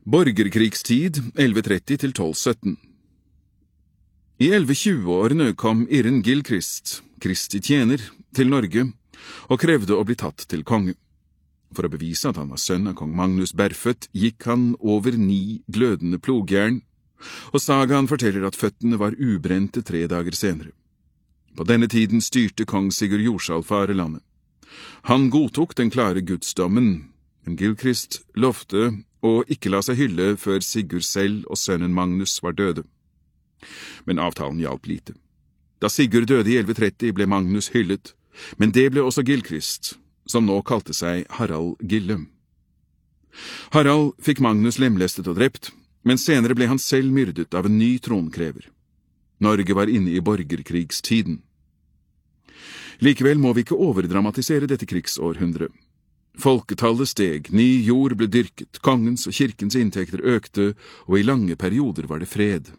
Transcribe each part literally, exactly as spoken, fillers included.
Borgerkrigstid elleve tretti til tolv sytten. I elleve tjue-årene kom Irren Gilchrist, Kristi tjener, til Norge og krevde å bli tatt til konge. For å bevise at han var sønn av kong Magnus Berføtt, gikk han over ni glødende plogjern, og sagaen forteller at føttene var ubrente tre dager senere. På denne tiden styrte kong Sigurd Jorsalfare landet. Han godtok den klare gudsdommen, men Gilchrist lovte å ikke la seg hylle før Sigurd selv og sønnen Magnus var døde. Men avtalen hjalp lite. Da Sigurd døde i elleve tretti ble Magnus hyllet, men det ble også Gilchrist, som nå kalte seg Harald Gille. Harald fikk Magnus lemlestet og drept, men senere ble han selv myrdet av en ny tronkrever. Norge var inne i borgerkrigstiden. Likevel må vi ikke overdramatisere dette krigsårhundret. Folketallet steg, ny jord ble dyrket, kongens og kirkens inntekter økte, og i lange perioder var det fred.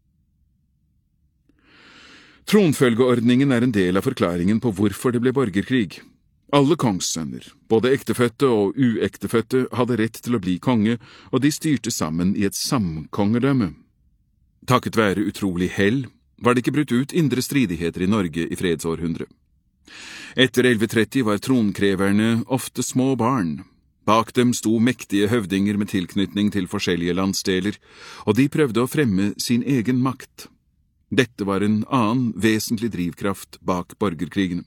Tronfølgeordningen er en del av forklaringen på hvorfor det ble borgerkrig. Alle kongssønner, både ektefødte og uektefødte, hadde rett til å bli konge, og de styrte sammen i et samkongedømme. Takket være utrolig hell var det ikke brutt ut indre stridigheter i Norge i fredsårhundret. Etter elleve tretti var tronkreverne ofte små barn. Bak dem sto mektige høvdinger med tilknytning til forskjellige landsdeler, og de prøvde å fremme sin egen makt. Dette var en annen vesentlig drivkraft bak borgerkrigene.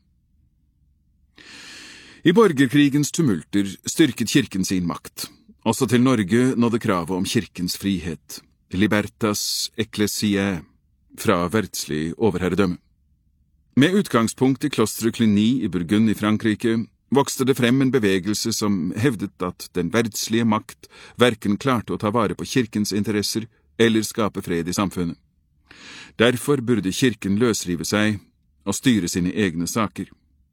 I borgerkrigens tumulter styrket kirken sin makt. Også til Norge nådde kravet om kirkens frihet, libertas ecclesiae, fra verdslig overherredømme. Med utgangspunkt i klosteret Cluny i Burgund i Frankrike vokste det frem en bevegelse som hevdet at den verdslige makt hverken klarte å ta vare på kirkens interesser eller skape fred i samfunnet. Derfor burde kirken løsrive seg og styre sine egne saker.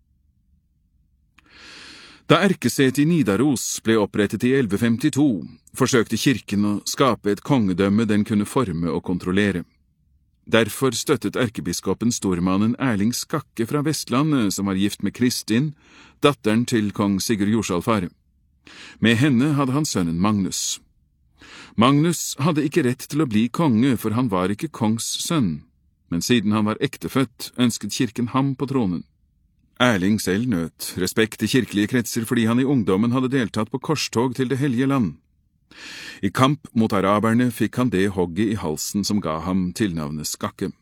Da erkesetet i Nidaros ble opprettet i elleve femtito, forsøkte kirken å skape et kongedømme den kunne forme og kontrollere. Derfor støttet erkebiskopen stormannen Erling Skakke fra Vestlandet, som var gift med Kristin, datteren til kong Sigurd Jorsalfare. Med henne hadde han sønnen Magnus. Magnus hadde ikke rett til å bli konge, for han var ikke kongs sønn, men siden han var ektefødt, ønsket kirken ham på tronen. Erling selv nøt respekt i kirkelige kretser fordi han i ungdommen hadde deltatt på korstog til Det hellige land. I kamp mot araberne fikk han det hogget i halsen som ga ham tilnavnet Skakke.